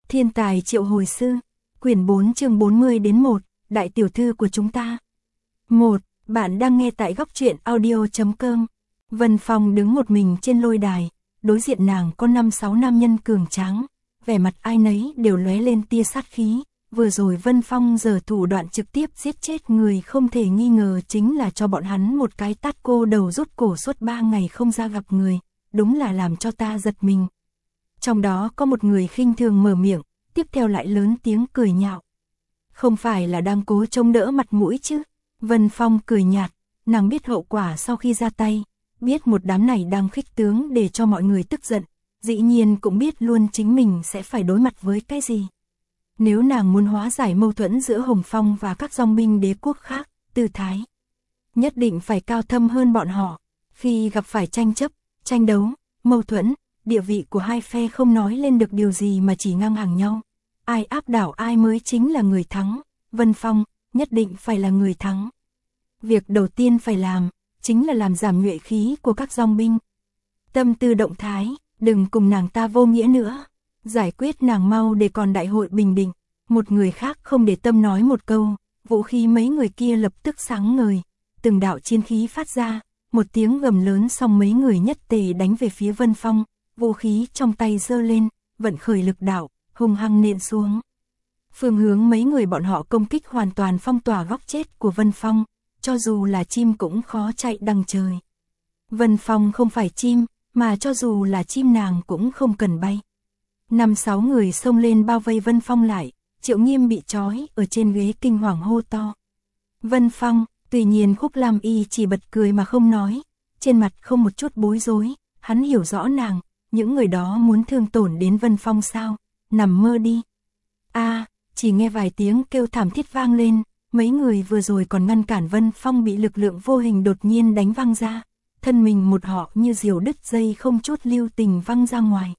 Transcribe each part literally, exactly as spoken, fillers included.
Thiên tài triệu hồi sư, quyển bốn chương bốn mươi đến một, đại tiểu thư của chúng ta. một. Bạn đang nghe tại góc truyện audio chấm com. Vân Phong đứng một mình trên lôi đài, đối diện nàng có năm sáu nam nhân cường tráng, vẻ mặt ai nấy đều lóe lên tia sát khí. Vừa rồi Vân Phong giở thủ đoạn trực tiếp giết chết người không thể nghi ngờ chính là cho bọn hắn một cái tát cô đầu rút cổ suốt ba ngày không ra gặp người, đúng là làm cho ta giật mình. Trong đó có một người khinh thường mở miệng, tiếp theo lại lớn tiếng cười nhạo. Không phải là đang cố chống đỡ mặt mũi chứ? Vân Phong cười nhạt, nàng biết hậu quả sau khi ra tay, biết một đám này đang khích tướng để cho mọi người tức giận, dĩ nhiên cũng biết luôn chính mình sẽ phải đối mặt với cái gì. Nếu nàng muốn hóa giải mâu thuẫn giữa Hồng Phong và các dòng binh đế quốc khác, tư thái nhất định phải cao thâm hơn bọn họ. Khi gặp phải tranh chấp, tranh đấu, mâu thuẫn, địa vị của hai phe không nói lên được điều gì mà chỉ ngang hàng nhau. Ai áp đảo ai mới chính là người thắng. Vân Phong nhất định phải là người thắng. Việc đầu tiên phải làm chính là làm giảm nhuệ khí của các dòng binh. Tâm tư động thái, đừng cùng nàng ta vô nghĩa nữa. Giải quyết nàng mau để còn đại hội bình định. Một người khác không để tâm nói một câu, vũ khí mấy người kia lập tức sáng ngời, từng đạo chiến khí phát ra, một tiếng gầm lớn xong mấy người nhất tề đánh về phía Vân Phong, vũ khí trong tay giơ lên, vận khởi lực đạo, hung hăng nện xuống. Phương hướng mấy người bọn họ công kích hoàn toàn phong tỏa góc chết của Vân Phong, cho dù là chim cũng khó chạy đằng trời. Vân Phong không phải chim, mà cho dù là chim nàng cũng không cần bay. Năm sáu người xông lên bao vây Vân Phong lại, Triệu Nghiêm bị trói ở trên ghế kinh hoàng hô to. Vân Phong, tuy nhiên Khúc Lam Y chỉ bật cười mà không nói, trên mặt không một chút bối rối, hắn hiểu rõ nàng, những người đó muốn thương tổn đến Vân Phong sao, nằm mơ đi. A, à, chỉ nghe vài tiếng kêu thảm thiết vang lên, mấy người vừa rồi còn ngăn cản Vân Phong bị lực lượng vô hình đột nhiên đánh văng ra, thân mình một họ như diều đứt dây không chút lưu tình văng ra ngoài.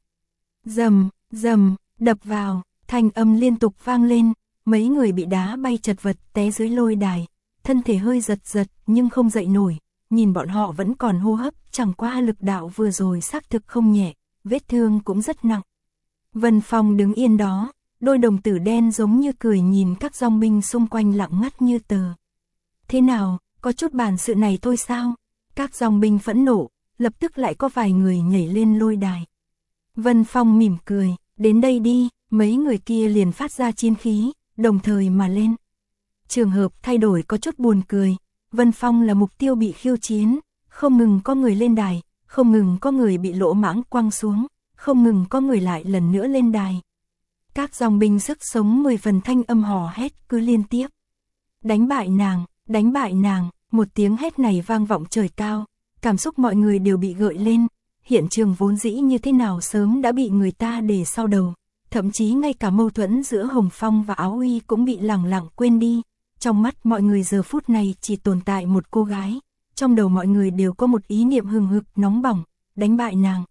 Rầm, rầm, đập vào, thanh âm liên tục vang lên, mấy người bị đá bay chật vật té dưới lôi đài, thân thể hơi giật giật nhưng không dậy nổi, nhìn bọn họ vẫn còn hô hấp, chẳng qua lực đạo vừa rồi xác thực không nhẹ, vết thương cũng rất nặng. Vân Phong đứng yên đó, đôi đồng tử đen giống như cười nhìn các dòng binh xung quanh lặng ngắt như tờ. Thế nào, có chút bản sự này thôi sao? Các dòng binh phẫn nộ, lập tức lại có vài người nhảy lên lôi đài. Vân Phong mỉm cười, đến đây đi, mấy người kia liền phát ra chiến khí, đồng thời mà lên. Trường hợp thay đổi có chút buồn cười, Vân Phong là mục tiêu bị khiêu chiến, không ngừng có người lên đài, không ngừng có người bị lỗ mãng quăng xuống, không ngừng có người lại lần nữa lên đài. Các dòng binh sức sống mười phần thanh âm hò hét cứ liên tiếp. Đánh bại nàng, đánh bại nàng, một tiếng hét này vang vọng trời cao, cảm xúc mọi người đều bị gợi lên, hiện trường vốn dĩ như thế nào sớm đã bị người ta để sau đầu, thậm chí ngay cả mâu thuẫn giữa Hồng Phong và Áo Uy cũng bị lẳng lặng quên đi, trong mắt mọi người giờ phút này chỉ tồn tại một cô gái, trong đầu mọi người đều có một ý niệm hừng hực nóng bỏng, đánh bại nàng.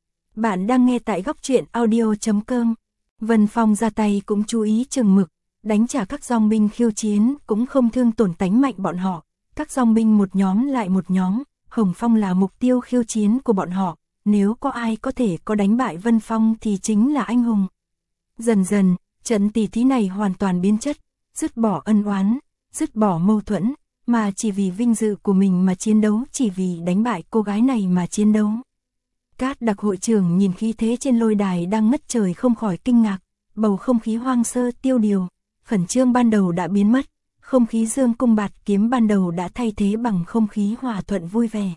Bạn đang nghe tại góc truyện audio chấm com. Vân Phong ra tay cũng chú ý chừng mực, đánh trả các dòng binh khiêu chiến cũng không thương tổn tánh mạnh bọn họ, các dòng binh một nhóm lại một nhóm, Hồng Phong là mục tiêu khiêu chiến của bọn họ, nếu có ai có thể có đánh bại Vân Phong thì chính là anh hùng. Dần dần, trận tỷ thí này hoàn toàn biến chất, dứt bỏ ân oán, dứt bỏ mâu thuẫn, mà chỉ vì vinh dự của mình mà chiến đấu, chỉ vì đánh bại cô gái này mà chiến đấu. Cát Đặc hội trưởng nhìn khí thế trên lôi đài đang ngất trời không khỏi kinh ngạc, bầu không khí hoang sơ tiêu điều, khẩn trương ban đầu đã biến mất, không khí dương cung bạt kiếm ban đầu đã thay thế bằng không khí hòa thuận vui vẻ.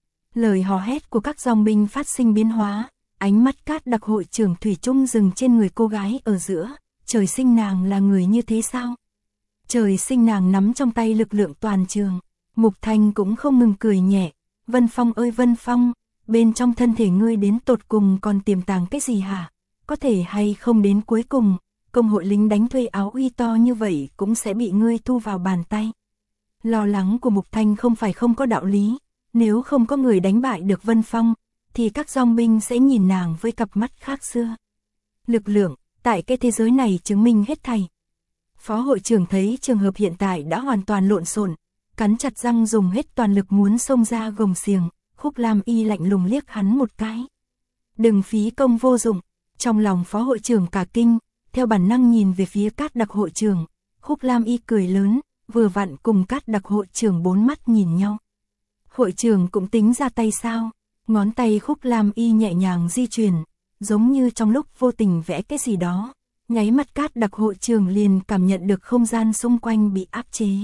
Lời hò hét của các dòng binh phát sinh biến hóa, ánh mắt Cát Đặc hội trưởng thủy chung dừng trên người cô gái ở giữa, trời sinh nàng là người như thế sao? Trời sinh nàng nắm trong tay lực lượng toàn trường, Mục Thanh cũng không ngừng cười nhẹ, Vân Phong ơi Vân Phong, bên trong thân thể ngươi đến tột cùng còn tiềm tàng cái gì hả? Có thể hay không đến cuối cùng, công hội lính đánh thuê Áo Uy to như vậy cũng sẽ bị ngươi thu vào bàn tay. Lo lắng của Mục Thanh không phải không có đạo lý, nếu không có người đánh bại được Vân Phong, thì các dòng binh sẽ nhìn nàng với cặp mắt khác xưa. Lực lượng, tại cái thế giới này chứng minh hết thảy. Phó hội trưởng thấy trường hợp hiện tại đã hoàn toàn lộn xộn, cắn chặt răng dùng hết toàn lực muốn xông ra gồng xiềng. Khúc Lam Y lạnh lùng liếc hắn một cái. Đừng phí công vô dụng, trong lòng phó hội trưởng cả kinh, theo bản năng nhìn về phía Cát Đặc hội trưởng. Khúc Lam Y cười lớn, vừa vặn cùng Cát Đặc hội trưởng bốn mắt nhìn nhau. Hội trưởng cũng tính ra tay sao? Ngón tay Khúc Lam Y nhẹ nhàng di chuyển, giống như trong lúc vô tình vẽ cái gì đó. Nháy mắt Cát Đặc hội trưởng liền cảm nhận được không gian xung quanh bị áp chế.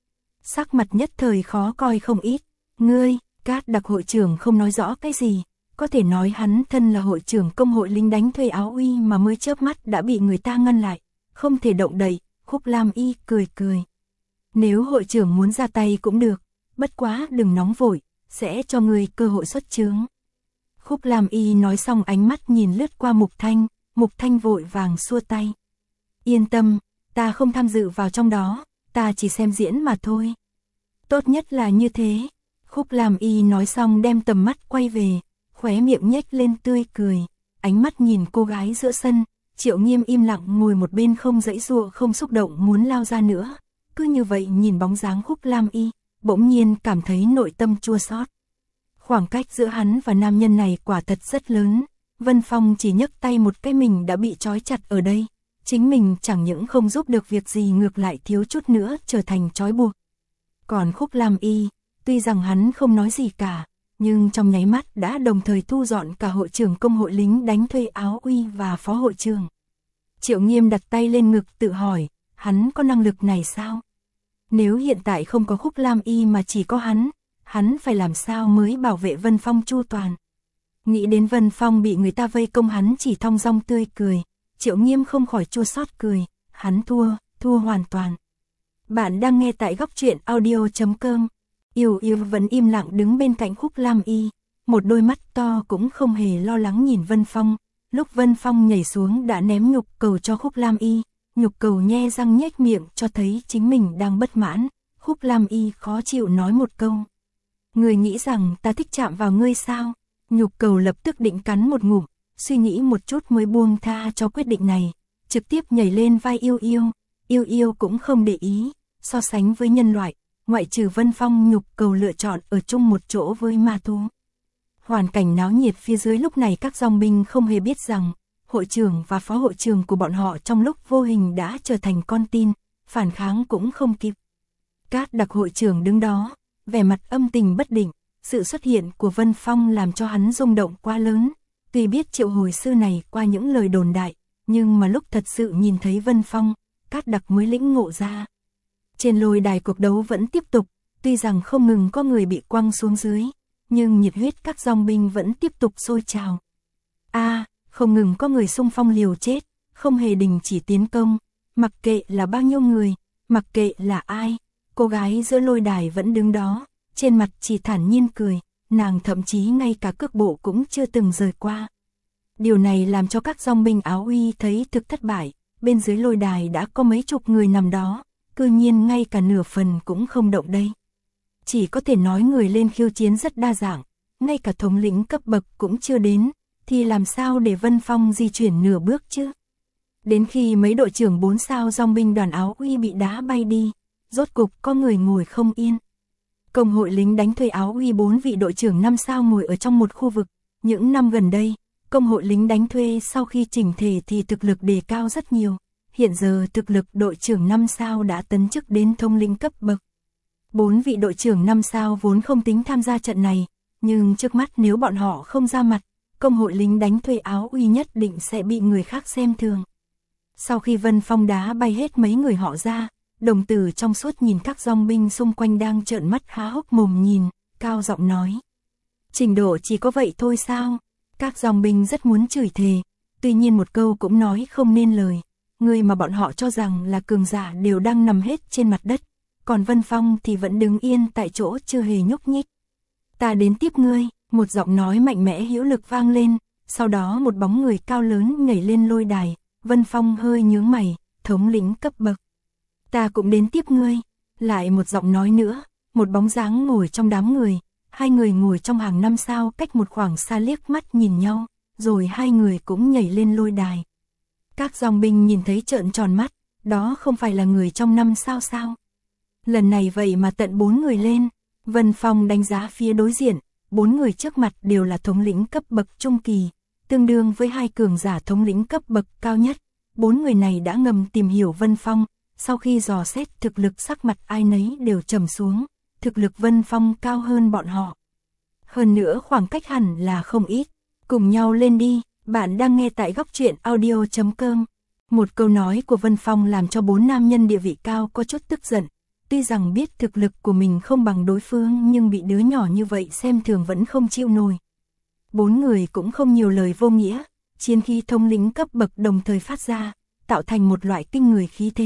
Sắc mặt nhất thời khó coi không ít. Ngươi, Cát Đặc hội trưởng không nói rõ cái gì. Có thể nói hắn thân là hội trưởng công hội lính đánh thuê Áo Uy mà mới chớp mắt đã bị người ta ngăn lại. Không thể động đậy. Khúc Lam Y cười cười. Nếu hội trưởng muốn ra tay cũng được. Bất quá đừng nóng vội, sẽ cho ngươi cơ hội xuất chướng. Khúc Lam Y nói xong ánh mắt nhìn lướt qua Mục Thanh. Mục Thanh vội vàng xua tay. Yên tâm, ta không tham dự vào trong đó, ta chỉ xem diễn mà thôi. Tốt nhất là như thế. Khúc Lam Y nói xong đem tầm mắt quay về, khóe miệng nhếch lên tươi cười, ánh mắt nhìn cô gái giữa sân. Triệu Nghiêm im lặng ngồi một bên không giãy giụa không xúc động muốn lao ra nữa. Cứ như vậy nhìn bóng dáng Khúc Lam Y, bỗng nhiên cảm thấy nội tâm chua xót. Khoảng cách giữa hắn và nam nhân này quả thật rất lớn. Vân Phong chỉ nhấc tay một cái mình đã bị trói chặt ở đây. Chính mình chẳng những không giúp được việc gì ngược lại thiếu chút nữa trở thành trói buộc. Còn Khúc Lam Y, tuy rằng hắn không nói gì cả, nhưng trong nháy mắt đã đồng thời thu dọn cả hội trưởng công hội lính đánh thuê Áo Uy và phó hội trưởng. Triệu Nghiêm đặt tay lên ngực tự hỏi, hắn có năng lực này sao? Nếu hiện tại không có Khúc Lam Y mà chỉ có hắn, hắn phải làm sao mới bảo vệ Vân Phong chu toàn? Nghĩ đến Vân Phong bị người ta vây công hắn chỉ thong dong tươi cười, Triệu Nghiêm không khỏi chua xót cười, hắn thua, thua hoàn toàn. Bạn đang nghe tại góc truyện audio chấm com. Yêu Yêu vẫn im lặng đứng bên cạnh Khúc Lam Y, một đôi mắt to cũng không hề lo lắng nhìn Vân Phong. Lúc Vân Phong nhảy xuống đã ném nhục cầu cho Khúc Lam Y, nhục cầu nhe răng nhếch miệng cho thấy chính mình đang bất mãn. Khúc Lam Y khó chịu nói một câu. Người nghĩ rằng ta thích chạm vào ngươi sao? Nhục cầu lập tức định cắn một ngụm, suy nghĩ một chút mới buông tha cho quyết định này, trực tiếp nhảy lên vai Yêu Yêu. Yêu Yêu cũng không để ý, so sánh với nhân loại, ngoại trừ Vân Phong nhục cầu lựa chọn ở chung một chỗ với ma thú. Hoàn cảnh náo nhiệt phía dưới lúc này các dòng binh không hề biết rằng, hội trưởng và phó hội trưởng của bọn họ trong lúc vô hình đã trở thành con tin, phản kháng cũng không kịp. Cát Đặc hội trưởng đứng đó, vẻ mặt âm tình bất định. Sự xuất hiện của Vân Phong làm cho hắn rung động quá lớn. Tuy biết triệu hồi sư này qua những lời đồn đại, nhưng mà lúc thật sự nhìn thấy Vân Phong, Cát Đặc mới lĩnh ngộ ra. Trên lôi đài cuộc đấu vẫn tiếp tục, tuy rằng không ngừng có người bị quăng xuống dưới, nhưng nhiệt huyết các dòng binh vẫn tiếp tục sôi trào. A, à, không ngừng có người xung phong liều chết, không hề đình chỉ tiến công, mặc kệ là bao nhiêu người, mặc kệ là ai, cô gái giữa lôi đài vẫn đứng đó. Trên mặt chỉ thản nhiên cười, nàng thậm chí ngay cả cước bộ cũng chưa từng rời qua. Điều này làm cho các dòng binh Áo Uy thấy thực thất bại, bên dưới lôi đài đã có mấy chục người nằm đó, cư nhiên ngay cả nửa phần cũng không động đây. Chỉ có thể nói người lên khiêu chiến rất đa dạng, ngay cả thống lĩnh cấp bậc cũng chưa đến, thì làm sao để Vân Phong di chuyển nửa bước chứ? Đến khi mấy đội trưởng bốn sao dòng binh đoàn Áo Uy bị đá bay đi, rốt cục có người ngồi không yên. Công hội lính đánh thuê Áo Uy bốn vị đội trưởng năm sao ngồi ở trong một khu vực. Những năm gần đây, công hội lính đánh thuê sau khi chỉnh thể thì thực lực đề cao rất nhiều. Hiện giờ thực lực đội trưởng năm sao đã tấn chức đến thống lĩnh cấp bậc. Bốn vị đội trưởng năm sao vốn không tính tham gia trận này, nhưng trước mắt nếu bọn họ không ra mặt, công hội lính đánh thuê Áo Uy nhất định sẽ bị người khác xem thường. Sau khi Vân Phong đá bay hết mấy người họ ra, đồng tử trong suốt nhìn các dòng binh xung quanh đang trợn mắt há hốc mồm nhìn, cao giọng nói. Trình độ chỉ có vậy thôi sao? Các dòng binh rất muốn chửi thề, tuy nhiên một câu cũng nói không nên lời. Người mà bọn họ cho rằng là cường giả đều đang nằm hết trên mặt đất, còn Vân Phong thì vẫn đứng yên tại chỗ chưa hề nhúc nhích. Ta đến tiếp ngươi, một giọng nói mạnh mẽ hữu lực vang lên, sau đó một bóng người cao lớn nhảy lên lôi đài. Vân Phong hơi nhướng mày, thống lĩnh cấp bậc. Ta cũng đến tiếp ngươi, lại một giọng nói nữa, một bóng dáng ngồi trong đám người, hai người ngồi trong hàng năm sao cách một khoảng xa liếc mắt nhìn nhau, rồi hai người cũng nhảy lên lôi đài. Các dòng binh nhìn thấy trợn tròn mắt, đó không phải là người trong năm sao sao? Lần này vậy mà tận bốn người lên. Vân Phong đánh giá phía đối diện, bốn người trước mặt đều là thống lĩnh cấp bậc trung kỳ, tương đương với hai cường giả thống lĩnh cấp bậc cao nhất, bốn người này đã ngầm tìm hiểu Vân Phong, sau khi dò xét thực lực sắc mặt ai nấy đều trầm xuống, thực lực Vân Phong cao hơn bọn họ. Hơn nữa khoảng cách hẳn là không ít, cùng nhau lên đi, bạn đang nghe tại góc truyện audio chấm com. Một câu nói của Vân Phong làm cho bốn nam nhân địa vị cao có chút tức giận, tuy rằng biết thực lực của mình không bằng đối phương nhưng bị đứa nhỏ như vậy xem thường vẫn không chịu nổi. Bốn người cũng không nhiều lời vô nghĩa, chiến khí thống lĩnh cấp bậc đồng thời phát ra, tạo thành một loại kinh người khí thế.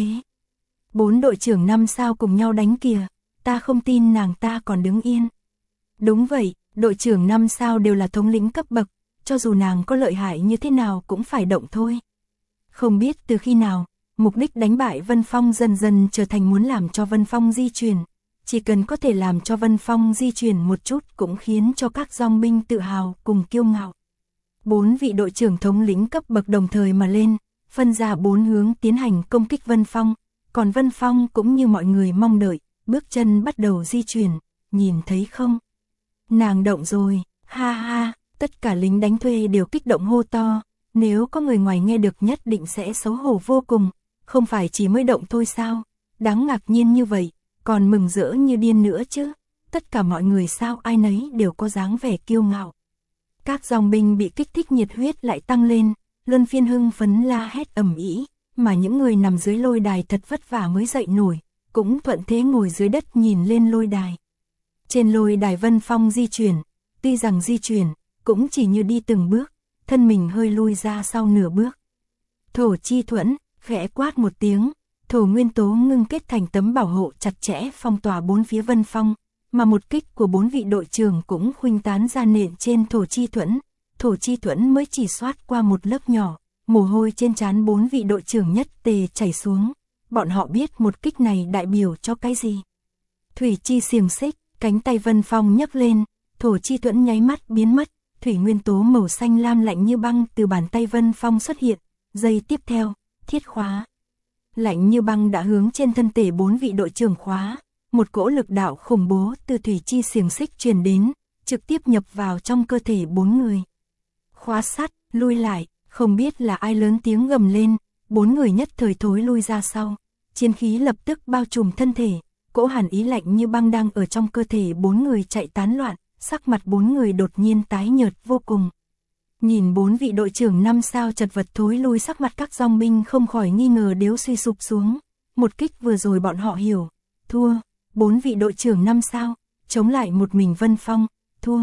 Bốn đội trưởng năm sao cùng nhau đánh kìa, ta không tin nàng ta còn đứng yên. Đúng vậy, đội trưởng năm sao đều là thống lĩnh cấp bậc, cho dù nàng có lợi hại như thế nào cũng phải động thôi. Không biết từ khi nào, mục đích đánh bại Vân Phong dần dần trở thành muốn làm cho Vân Phong di chuyển. Chỉ cần có thể làm cho Vân Phong di chuyển một chút cũng khiến cho các dòng binh tự hào cùng kiêu ngạo. Bốn vị đội trưởng thống lĩnh cấp bậc đồng thời mà lên, phân ra bốn hướng tiến hành công kích Vân Phong. Còn Vân Phong cũng như mọi người mong đợi, bước chân bắt đầu di chuyển, nhìn thấy không? Nàng động rồi, ha ha, tất cả lính đánh thuê đều kích động hô to. Nếu có người ngoài nghe được nhất định sẽ xấu hổ vô cùng, không phải chỉ mới động thôi sao? Đáng ngạc nhiên như vậy, còn mừng rỡ như điên nữa chứ. Tất cả mọi người sao ai nấy đều có dáng vẻ kiêu ngạo. Các dòng binh bị kích thích nhiệt huyết lại tăng lên, luân phiên hưng phấn la hét ầm ĩ, mà những người nằm dưới lôi đài thật vất vả mới dậy nổi, cũng thuận thế ngồi dưới đất nhìn lên lôi đài. Trên lôi đài Vân Phong di chuyển, tuy rằng di chuyển, cũng chỉ như đi từng bước, thân mình hơi lui ra sau nửa bước. Thổ Chi Thuẫn, khẽ quát một tiếng, thổ nguyên tố ngưng kết thành tấm bảo hộ chặt chẽ phong tỏa bốn phía Vân Phong, mà một kích của bốn vị đội trưởng cũng khuynh tán ra nện trên Thổ Chi Thuẫn. Thổ Chi Thuẫn mới chỉ xoát qua một lớp nhỏ, mồ hôi trên trán bốn vị đội trưởng nhất tề chảy xuống. Bọn họ biết một kích này đại biểu cho cái gì. Thủy chi xiềng xích, cánh tay Vân Phong nhấc lên, Thổ Chi Thuẫn nháy mắt biến mất, thủy nguyên tố màu xanh lam lạnh như băng từ bàn tay Vân Phong xuất hiện. Giây tiếp theo, thiết khóa. Lạnh như băng đã hướng trên thân thể bốn vị đội trưởng khóa, một cỗ lực đạo khủng bố từ thủy chi xiềng xích truyền đến, trực tiếp nhập vào trong cơ thể bốn người. Khóa sắt, lui lại, không biết là ai lớn tiếng gầm lên, bốn người nhất thời thối lui ra sau, chiến khí lập tức bao trùm thân thể, cỗ hàn ý lạnh như băng đang ở trong cơ thể bốn người chạy tán loạn, sắc mặt bốn người đột nhiên tái nhợt vô cùng. Nhìn bốn vị đội trưởng năm sao chật vật thối lui, sắc mặt các dòng binh không khỏi nghi ngờ nếu suy sụp xuống. Một kích vừa rồi bọn họ hiểu, thua, bốn vị đội trưởng năm sao, chống lại một mình Vân Phong, thua.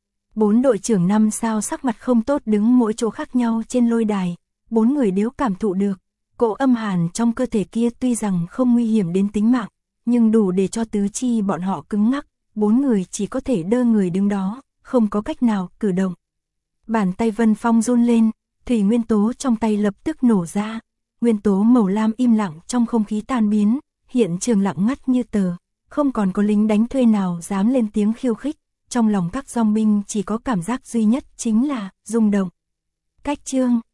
Bốn đội trưởng năm sao sắc mặt không tốt đứng mỗi chỗ khác nhau trên lôi đài, bốn người đều cảm thụ được, cỗ âm hàn trong cơ thể kia tuy rằng không nguy hiểm đến tính mạng, nhưng đủ để cho tứ chi bọn họ cứng ngắc, bốn người chỉ có thể đơ người đứng đó, không có cách nào cử động. Bàn tay Vân Phong run lên, thủy nguyên tố trong tay lập tức nổ ra, nguyên tố màu lam im lặng trong không khí tan biến, hiện trường lặng ngắt như tờ, không còn có lính đánh thuê nào dám lên tiếng khiêu khích, trong lòng các dòng binh chỉ có cảm giác duy nhất chính là rung động. Cách chương